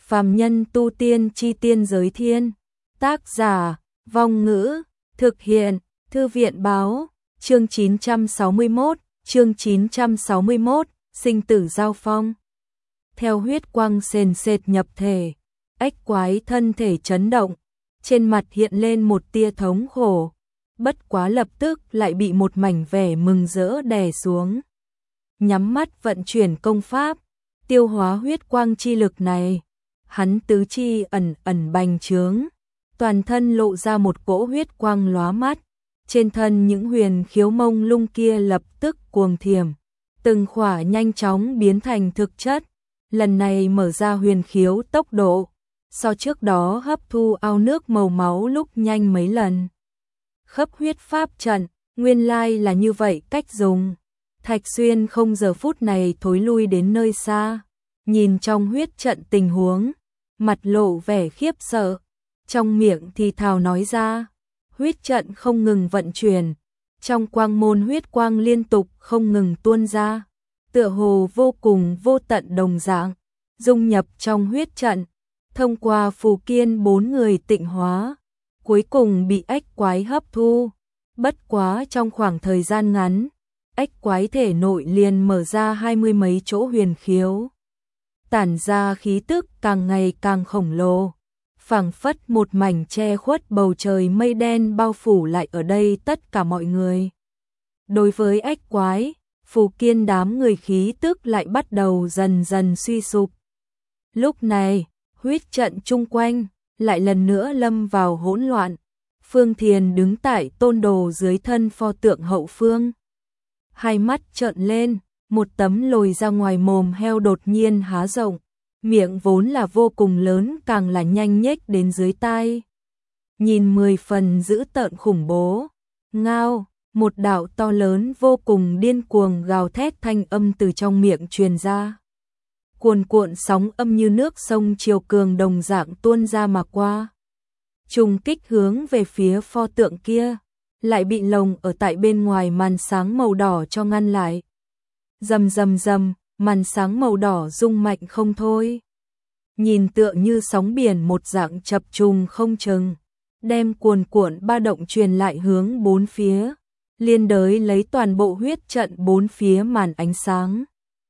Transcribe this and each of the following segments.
Phàm nhân tu tiên chi tiên giới thiên. Tác giả, Vong Ngữ, thực hiện, Thư viện báo, chương 961, sinh tử giao phong. Theo huyết quang sền sệt nhập thể, ếch quái thân thể chấn động, trên mặt hiện lên một tia thống khổ, bất quá lập tức lại bị một mảnh vẻ mừng rỡ đè xuống. Nhắm mắt vận chuyển công pháp, tiêu hóa huyết quang chi lực này, hắn tứ chi ẩn ẩn bành trướng, toàn thân lộ ra một cỗ huyết quang lóa mắt, trên thân những huyền khiếu mông lung kia lập tức cuồng thiểm, từng khỏa nhanh chóng biến thành thực chất, lần này mở ra huyền khiếu tốc độ, so trước đó hấp thu ao nước màu máu lúc nhanh mấy lần. Khắp huyết pháp trận, nguyên lai là như vậy cách dùng. Thạch Xuyên không giờ phút này thối lui đến nơi xa, nhìn trong huyết trận tình huống, mặt lộ vẻ khiếp sợ, trong miệng thì thào nói ra, huyết trận không ngừng vận chuyển, trong quang môn huyết quang liên tục không ngừng tuôn ra, tựa hồ vô cùng vô tận đồng dạng, dung nhập trong huyết trận, thông qua phù kiên 4 người tịnh hóa, cuối cùng bị ếch quái hấp thu, bất quá trong khoảng thời gian ngắn, ếch quái thể nội liền mở ra 20 mấy chỗ huyền khiếu, tản ra khí tức càng ngày càng khổng lồ, phảng phất một mảnh che khuất bầu trời mây đen bao phủ lại ở đây tất cả mọi người. Đối với ếch quái, phù kiên đám người khí tức lại bắt đầu dần dần suy sụp. Lúc này, huyết trận chung quanh lại lần nữa lâm vào hỗn loạn. Phương Thiền đứng tại tôn đồ dưới thân pho tượng hậu phương. Hai mắt trợn lên, một tấm lồi ra ngoài mồm heo đột nhiên há rộng, miệng vốn là vô cùng lớn càng là nhanh nhếch đến dưới tai. Nhìn 10 phần dữ tợn khủng bố, ngao, một đạo to lớn vô cùng điên cuồng gào thét thanh âm từ trong miệng truyền ra. Cuồn cuộn sóng âm như nước sông triều cường đồng dạng tuôn ra mà qua. Trùng kích hướng về phía pho tượng kia, lại bị lồng ở tại bên ngoài màn sáng màu đỏ cho ngăn lại. Rầm rầm rầm, màn sáng màu đỏ rung mạnh không thôi. Nhìn tựa như sóng biển một dạng chập trùng không chừng, đem cuồn cuộn ba động truyền lại hướng bốn phía, liên đới lấy toàn bộ huyết trận bốn phía màn ánh sáng.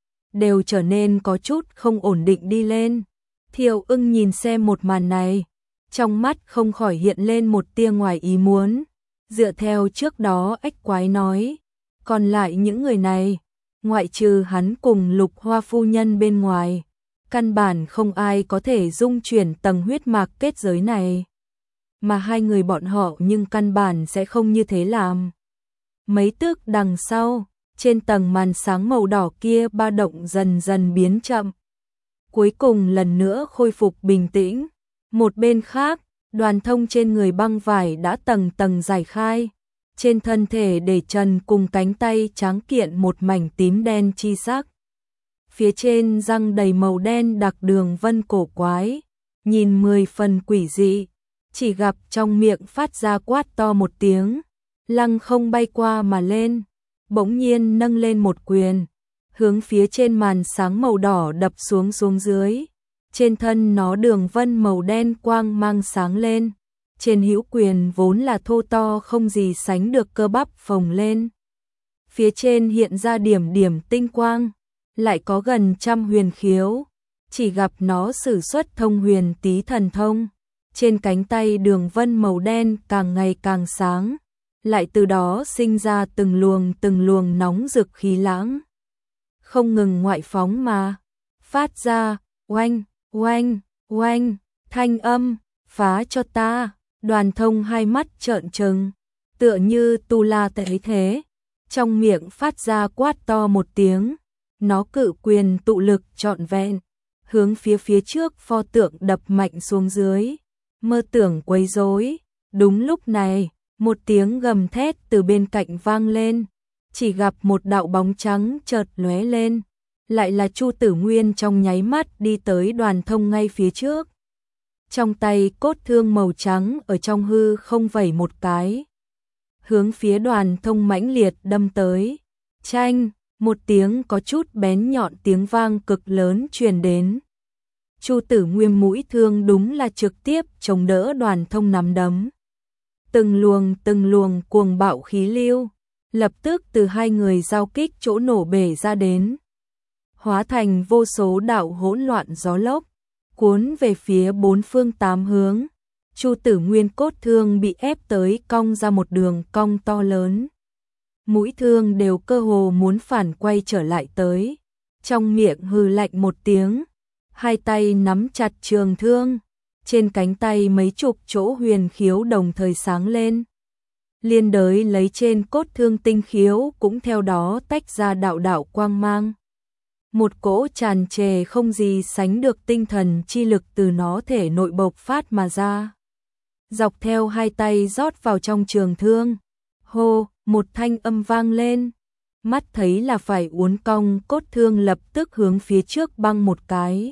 Đều trở nên có chút không ổn định đi lên. Thiệu Ưng nhìn xem một màn này, trong mắt không khỏi hiện lên một tia ngoài ý muốn. Dựa theo trước đó ếch quái nói, còn lại những người này, ngoại trừ hắn cùng Lục Hoa phu nhân bên ngoài, căn bản không ai có thể dung chuyển tầng huyết mạch kết giới này. Mà hai người bọn họ nhưng căn bản sẽ không như thế làm. Mấy tước đằng sau, trên tầng màn sáng màu đỏ kia ba động dần dần biến chậm. Cuối cùng lần nữa khôi phục bình tĩnh. Một bên khác, Đoàn Thông trên người băng vải đã tầng tầng giải khai. Trên thân thể để trần cùng cánh tay tráng kiện một mảnh tím đen chi sắc. Phía trên răng đầy màu đen đặc đường vân cổ quái. Nhìn 10 phần quỷ dị. Chỉ gặp trong miệng phát ra quát to một tiếng. Lăng không bay qua mà lên. Bỗng nhiên nâng lên một quyền, hướng phía trên màn sáng màu đỏ đập xuống dưới. Trên thân nó đường vân màu đen quang mang sáng lên. Trên hữu quyền vốn là thô to không gì sánh được cơ bắp phồng lên. Phía trên hiện ra điểm điểm tinh quang, lại có gần 100 huyền khiếu. Chỉ gặp nó sử xuất thông huyền tí thần thông. Trên cánh tay đường vân màu đen càng ngày càng sáng. Lại từ đó sinh ra từng luồng nóng rực khí lãng. Không ngừng ngoại phóng mà phát ra oanh, oanh, oanh, thanh âm, phá cho ta. Đoàn Thông hai mắt trợn trừng, tựa như tu la thấy thế. Trong miệng phát ra quát to một tiếng, nó cự quyền tụ lực trọn vẹn, hướng phía trước pho tượng đập mạnh xuống dưới, mơ tưởng quấy rối. Đúng lúc này, một tiếng gầm thét từ bên cạnh vang lên, chỉ gặp một đạo bóng trắng chợt lóe lên, lại là Chu Tử Nguyên trong nháy mắt đi tới Đoàn Thông ngay phía trước. Trong tay cốt thương màu trắng ở trong hư không vẩy một cái, hướng phía Đoàn Thông mãnh liệt đâm tới. Chanh, một tiếng có chút bén nhọn tiếng vang cực lớn truyền đến. Chu Tử Nguyên mũi thương đúng là trực tiếp chống đỡ Đoàn Thông nắm đấm. Từng luồng cuồng bạo khí lưu, lập tức từ hai người giao kích chỗ nổ bể ra đến, hóa thành vô số đạo hỗn loạn gió lốc, cuốn về phía bốn phương tám hướng. Chu Tử Nguyên cốt thương bị ép tới cong ra một đường cong to lớn. Mũi thương đều cơ hồ muốn phản quay trở lại tới. Trong miệng hừ lạnh một tiếng, hai tay nắm chặt trường thương, trên cánh tay mấy chục chỗ huyền khiếu đồng thời sáng lên. Liên đới lấy trên cốt thương tinh khiếu cũng theo đó tách ra đạo đạo quang mang. Một cỗ tràn trề không gì sánh được tinh thần chi lực từ nó thể nội bộc phát mà ra. Dọc theo hai tay rót vào trong trường thương. Hô, một thanh âm vang lên. Mắt thấy là phải uốn cong, cốt thương lập tức hướng phía trước băng một cái.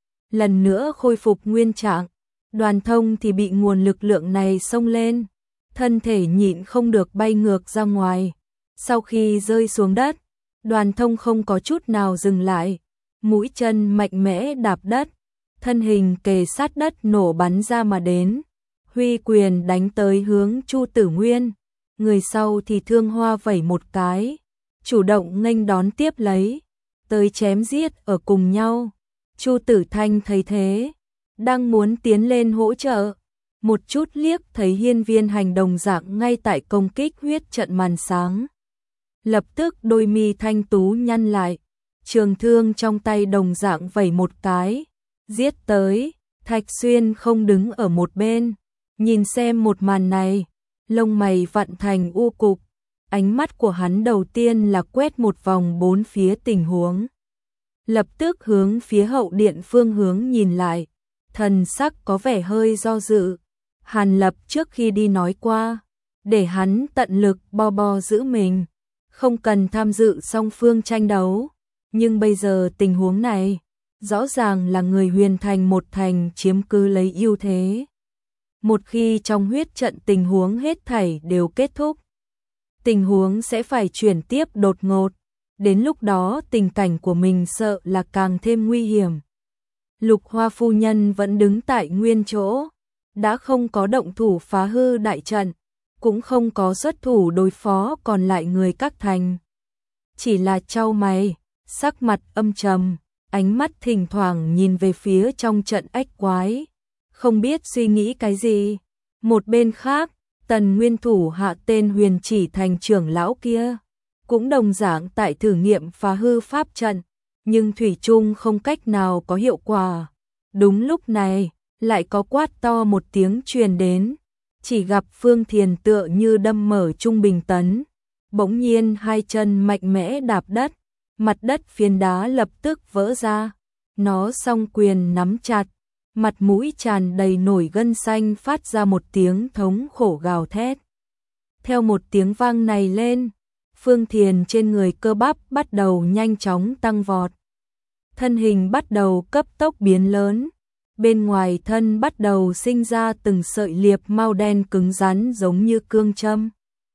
Lần nữa khôi phục nguyên trạng. Đoàn Thông thì bị nguồn lực lượng này xông lên. Thân thể nhịn không được bay ngược ra ngoài. Sau khi rơi xuống đất, Đoàn Thông không có chút nào dừng lại. Mũi chân mạnh mẽ đạp đất. Thân hình kề sát đất nổ bắn ra mà đến. Huy quyền đánh tới hướng Chu Tử Nguyên. Người sau thì thương hoa vẩy một cái, chủ động nghênh đón tiếp lấy, tới chém giết ở cùng nhau. Chu Tử Thanh thấy thế, đang muốn tiến lên hỗ trợ, một chút liếc thấy hiên viên hành đồng dạng ngay tại công kích huyết trận màn sáng. Lập tức đôi mi thanh tú nhăn lại, trường thương trong tay đồng dạng vẩy một cái, giết tới. Thạch Xuyên không đứng ở một bên, nhìn xem một màn này, lông mày vặn thành u cục, ánh mắt của hắn đầu tiên là quét một vòng bốn phía tình huống. Lập tức hướng phía hậu điện phương hướng nhìn lại, thần sắc có vẻ hơi do dự. Hàn Lập trước khi đi nói qua, để hắn tận lực bo giữ mình, không cần tham dự song phương tranh đấu. Nhưng bây giờ tình huống này, rõ ràng là người Huyền Thành một thành chiếm cứ lấy ưu thế. Một khi trong huyết trận tình huống hết thảy đều kết thúc, tình huống sẽ phải chuyển tiếp đột ngột, đến lúc đó tình cảnh của mình sợ là càng thêm nguy hiểm. Lục Hoa phu nhân vẫn đứng tại nguyên chỗ, đã không có động thủ phá hư đại trận, cũng không có xuất thủ đối phó còn lại người các thành. Chỉ là chau mày, sắc mặt âm trầm, ánh mắt thỉnh thoảng nhìn về phía trong trận ách quái, không biết suy nghĩ cái gì. Một bên khác, Tần Nguyên thủ hạ tên Huyền Chỉ Thành trưởng lão kia, cũng đồng dạng tại thử nghiệm phá hư pháp trận, nhưng thủy chung không cách nào có hiệu quả. Đúng lúc này, lại có quát to một tiếng truyền đến, chỉ gặp Phương Thiền tựa như đâm mở trung bình tấn, bỗng nhiên hai chân mạnh mẽ đạp đất, mặt đất phiến đá lập tức vỡ ra, nó song quyền nắm chặt, mặt mũi tràn đầy nổi gân xanh phát ra một tiếng thống khổ gào thét. Theo một tiếng vang này lên, Phương Thiền trên người cơ bắp bắt đầu nhanh chóng tăng vọt. Thân hình bắt đầu cấp tốc biến lớn, bên ngoài thân bắt đầu sinh ra từng sợi liệp mao đen cứng rắn giống như cương châm.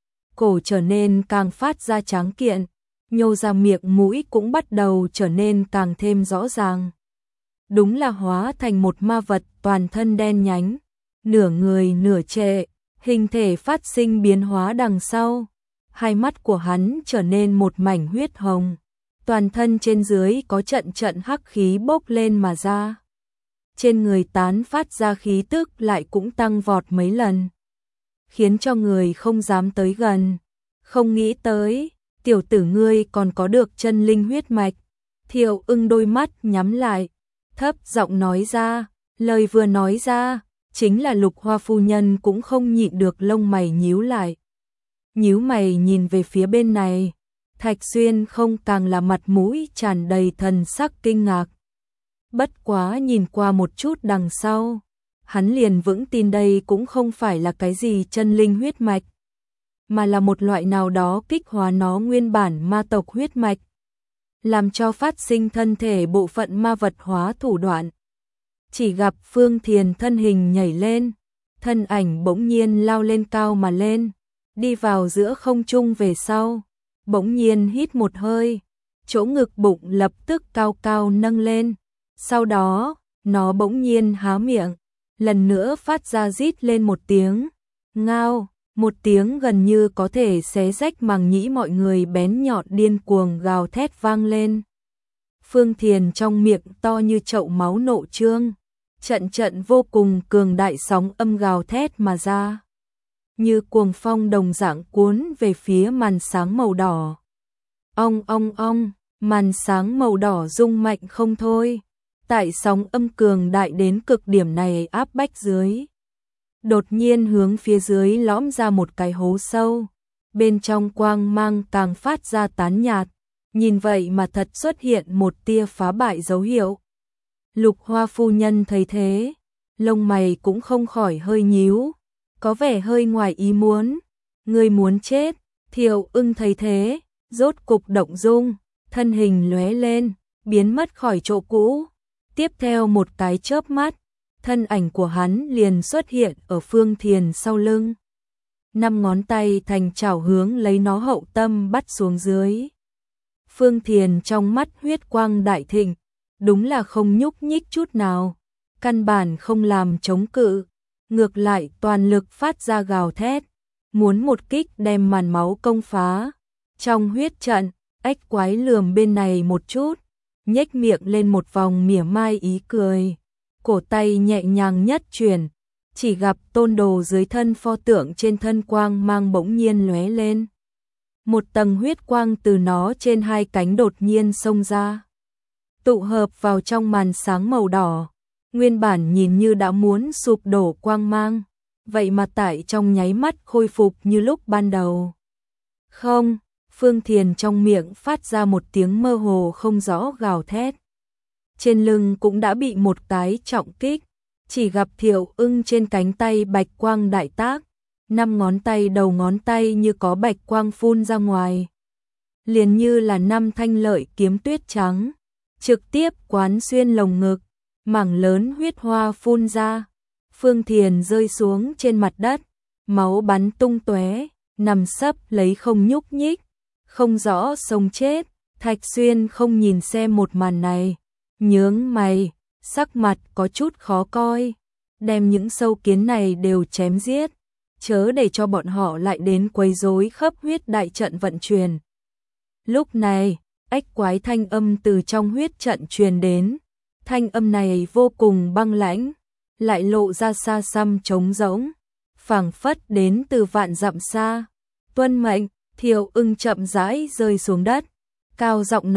Cổ trở nên càng phát ra tráng kiện, nhô ra miệng mũi cũng bắt đầu trở nên càng thêm rõ ràng. Đúng là hóa thành một ma vật toàn thân đen nhánh, nửa người nửa trệ, hình thể phát sinh biến hóa đằng sau. Hai mắt của hắn trở nên một mảnh huyết hồng, toàn thân trên dưới có trận trận hắc khí bốc lên mà ra. Trên người tán phát ra khí tức lại cũng tăng vọt mấy lần, khiến cho người không dám tới gần. Không nghĩ tới, tiểu tử ngươi còn có được chân linh huyết mạch. Thiệu Ưng đôi mắt nhắm lại, thấp giọng nói ra, lời vừa nói ra, chính là Lục Hoa phu nhân cũng không nhịn được lông mày nhíu lại. Nhíu mày nhìn về phía bên này, Thạch Xuyên không càng là mặt mũi tràn đầy thần sắc kinh ngạc. Bất quá nhìn qua một chút đằng sau, hắn liền vững tin đây cũng không phải là cái gì chân linh huyết mạch, mà là một loại nào đó kích hóa nó nguyên bản ma tộc huyết mạch, làm cho phát sinh thân thể bộ phận ma vật hóa thủ đoạn. Chỉ gặp Phương Thiền thân hình nhảy lên, thân ảnh bỗng nhiên lao lên cao mà lên, đi vào giữa không trung về sau, bỗng nhiên hít một hơi, chỗ ngực bụng lập tức cao cao nâng lên, sau đó, nó bỗng nhiên há miệng, lần nữa phát ra rít lên một tiếng, ngao, một tiếng gần như có thể xé rách màng nhĩ mọi người bén nhọn điên cuồng gào thét vang lên. Phương Thiền trong miệng to như chậu máu nộ trương, trận trận vô cùng cường đại sóng âm gào thét mà ra, như cuồng phong đồng dạng cuốn về phía màn sáng màu đỏ. Ong ong ong, màn sáng màu đỏ rung mạnh không thôi, tại sóng âm cường đại đến cực điểm này áp bách dưới. Đột nhiên hướng phía dưới lõm ra một cái hố sâu, bên trong quang mang càng phát ra tán nhạt, nhìn vậy mà thật xuất hiện một tia phá bại dấu hiệu. Lục Hoa phu nhân thấy thế, lông mày cũng không khỏi hơi nhíu, có vẻ hơi ngoài ý muốn. Người muốn chết. Thiệu Ưng thấy thế, rốt cục động dung, thân hình lóe lên, biến mất khỏi chỗ cũ. Tiếp theo một cái chớp mắt, thân ảnh của hắn liền xuất hiện ở Phương Thiền sau lưng. 5 ngón tay thành chảo hướng lấy nó hậu tâm bắt xuống dưới. Phương Thiền trong mắt huyết quang đại thịnh, đúng là không nhúc nhích chút nào, căn bản không làm chống cự, ngược lại toàn lực phát ra gào thét, muốn một kích đem màn máu công phá. Trong huyết trận, ếch quái lườm bên này một chút, nhếch miệng lên một vòng mỉa mai ý cười, cổ tay nhẹ nhàng nhất chuyển, chỉ gặp tôn đồ dưới thân pho tượng trên thân quang mang bỗng nhiên lóe lên. Một tầng huyết quang từ nó trên hai cánh đột nhiên xông ra, tụ hợp vào trong màn sáng màu đỏ, nguyên bản nhìn như đã muốn sụp đổ quang mang, vậy mà tại trong nháy mắt khôi phục như lúc ban đầu. Không, Phương Thiền trong miệng phát ra một tiếng mơ hồ không rõ gào thét. Trên lưng cũng đã bị một cái trọng kích, chỉ gặp Thiệu Ưng trên cánh tay bạch quang đại tác, 5 ngón tay đầu ngón tay như có bạch quang phun ra ngoài. Liền như là 5 thanh lợi kiếm tuyết trắng, trực tiếp quán xuyên lồng ngực, mảng lớn huyết hoa phun ra. Phương Thiền rơi xuống trên mặt đất, máu bắn tung tóe, nằm sấp lấy không nhúc nhích, không rõ sống chết. Thạch Xuyên không nhìn xem một màn này, nhướng mày, sắc mặt có chút khó coi, đem những sâu kiến này đều chém giết, chớ để cho bọn họ lại đến quấy rối khắp huyết đại trận vận chuyển. Lúc này, ếch quái thanh âm từ trong huyết trận truyền đến, thanh âm này vô cùng băng lãnh, lại lộ ra xa xăm trống rỗng, phảng phất đến từ vạn dặm xa. Tuân mệnh. Thiệu Ưng chậm rãi rơi xuống đất, cao giọng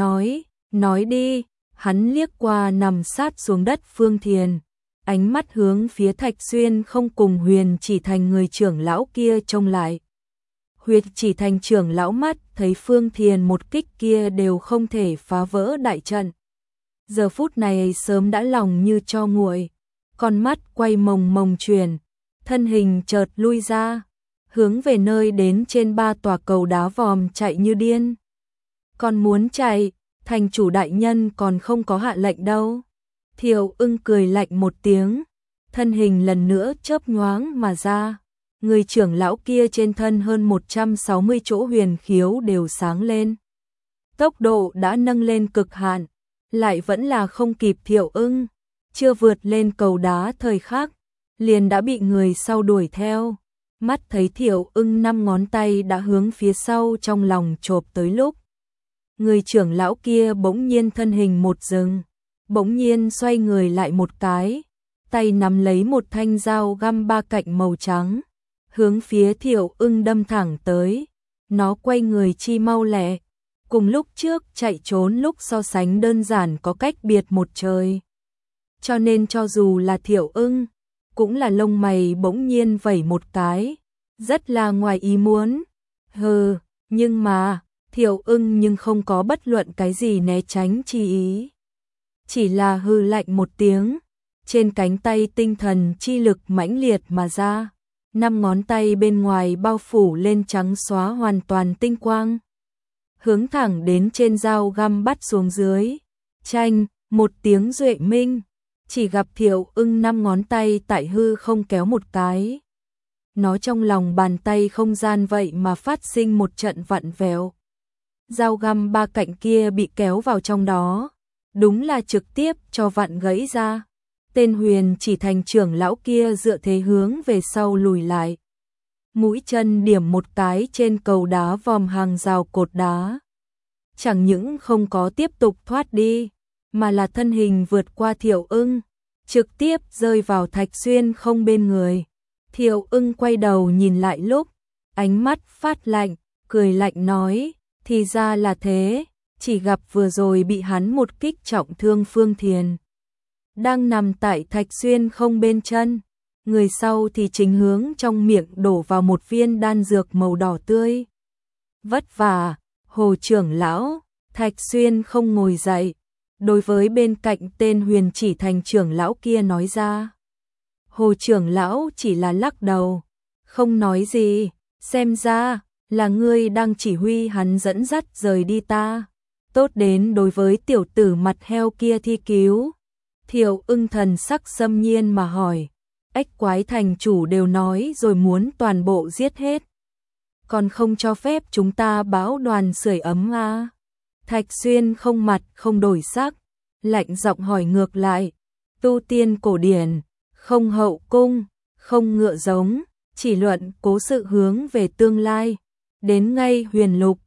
nói đi. Hắn liếc qua nằm sát xuống đất Phương Thiền, ánh mắt hướng phía Thạch Xuyên không cùng Huyền Chỉ Thành người trưởng lão kia trông lại. Huyền Chỉ Thành trưởng lão mắt thấy Phương Thiền một kích kia đều không thể phá vỡ đại trận, giờ phút này sớm đã lòng như tro nguội, con mắt quay mồng mồng chuyển, thân hình chợt lui ra, hướng về nơi đến trên 3 tòa cầu đá vòm chạy như điên. Còn muốn chạy, thành chủ đại nhân còn không có hạ lệnh đâu. Thiệu Ưng cười lạnh một tiếng, thân hình lần nữa chớp nhoáng mà ra. Người trưởng lão kia trên thân hơn 160 chỗ huyền khiếu đều sáng lên. Tốc độ đã nâng lên cực hạn, lại vẫn là không kịp Thiệu Ưng, chưa vượt lên cầu đá thời khắc, liền đã bị người sau đuổi theo. Mắt thấy Thiệu Ưng 5 ngón tay đã hướng phía sau trong lòng chộp tới lúc, người trưởng lão kia bỗng nhiên thân hình một dừng, bỗng nhiên xoay người lại một cái, tay nắm lấy một thanh dao găm 3 cạnh màu trắng, hướng phía Thiệu Ưng đâm thẳng tới. Nó quay người chi mau lẹ, cùng lúc trước chạy trốn lúc so sánh đơn giản có cách biệt một trời. Cho nên cho dù là Thiệu Ưng, cũng là lông mày bỗng nhiên vẩy một cái, rất là ngoài ý muốn. Hừ, nhưng mà Thiệu Ưng nhưng không có bất luận cái gì né tránh chi ý, chỉ là hừ lạnh một tiếng, trên cánh tay tinh thần chi lực mãnh liệt mà ra, 5 ngón tay bên ngoài bao phủ lên trắng xóa hoàn toàn tinh quang, hướng thẳng đến trên dao găm bắt xuống dưới. Chanh, một tiếng duệ minh, chỉ gặp Thiệu Ưng 5 ngón tay tại hư không kéo một cái, nó trong lòng bàn tay không gian vậy mà phát sinh một trận vặn vẹo. Dao găm 3 cạnh kia bị kéo vào trong đó, đúng là trực tiếp cho vặn gãy ra. Tên Huyền Chỉ Thành trưởng lão kia dựa thế hướng về sau lùi lại. Mũi chân điểm một cái trên cầu đá vòm hàng rào cột đá. Chẳng những không có tiếp tục thoát đi, mà là thân hình vượt qua Thiệu Ưng, trực tiếp rơi vào Thạch Xuyên không bên người. Thiệu Ưng quay đầu nhìn lại lúc, ánh mắt phát lạnh, cười lạnh nói, thì ra là thế, chỉ gặp vừa rồi bị hắn một kích trọng thương Phương Thiền. Đang nằm tại Thạch Xuyên không bên chân, người sau thì chính hướng trong miệng đổ vào một viên đan dược màu đỏ tươi. Vất vả, Hồ trưởng lão. Thạch Xuyên không ngồi dậy, đối với bên cạnh tên Huyền Chỉ Thành trưởng lão kia nói ra. Hồ trưởng lão chỉ là lắc đầu, không nói gì, xem ra là ngươi đang chỉ huy hắn dẫn dắt rời đi ta. Tốt đến đối với tiểu tử mặt heo kia thi cứu. Thiệu Ưng thần sắc xâm nhiên mà hỏi, Ếch Quái thành chủ đều nói rồi muốn toàn bộ giết hết, còn không cho phép chúng ta báo đoàn sưởi ấm à? Thạch Xuyên không mặt không đổi sắc, lạnh giọng hỏi ngược lại, tu tiên cổ điển, không hậu cung, không ngựa giống, chỉ luận cố sự hướng về tương lai, đến ngay huyền lục,